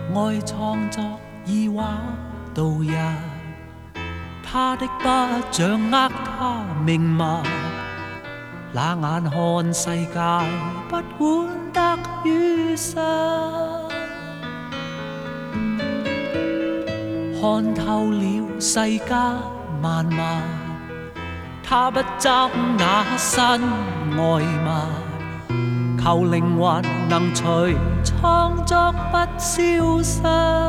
愛創作以畫度日，他的筆掌握他命脈，那眼看世界不管得與失，看透了世間萬物，他不執那身外物，求靈魂能隨創作不消失。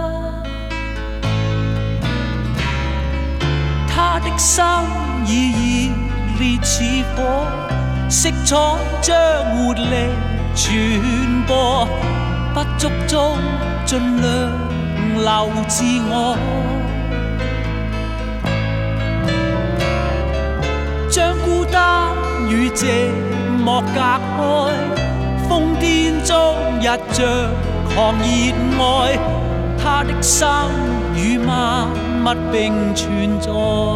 他的心已熱烈似火，色彩將活力傳播，不足中盡量留自我，將孤單與寂寞隔開，瘋癲中日着狂熱愛，他的心與萬物並存在，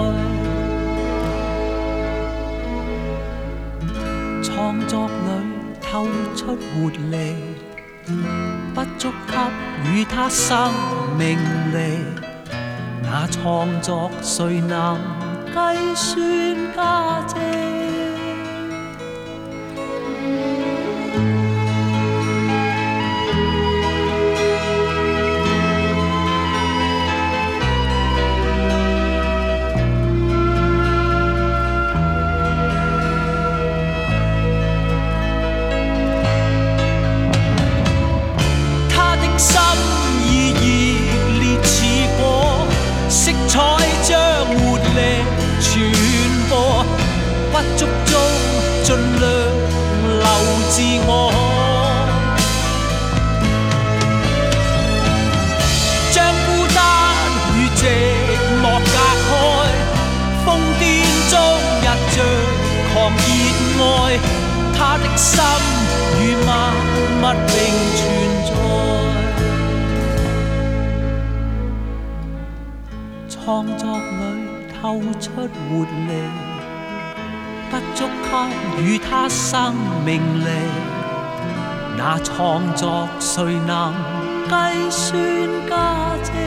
創作裏透出活力，不足給予他生命力，那創作誰能計算價值？心已熱烈似火，色彩將活力傳播，不足中盡量留自我，將孤單與寂寞隔開，瘋癲中日着狂熱愛，他的心與萬物並存在，創作裏透出活力，不足給予他生命力，那創作誰能計算價值？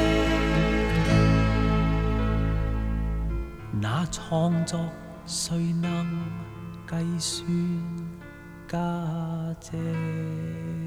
那創作誰能計算價值？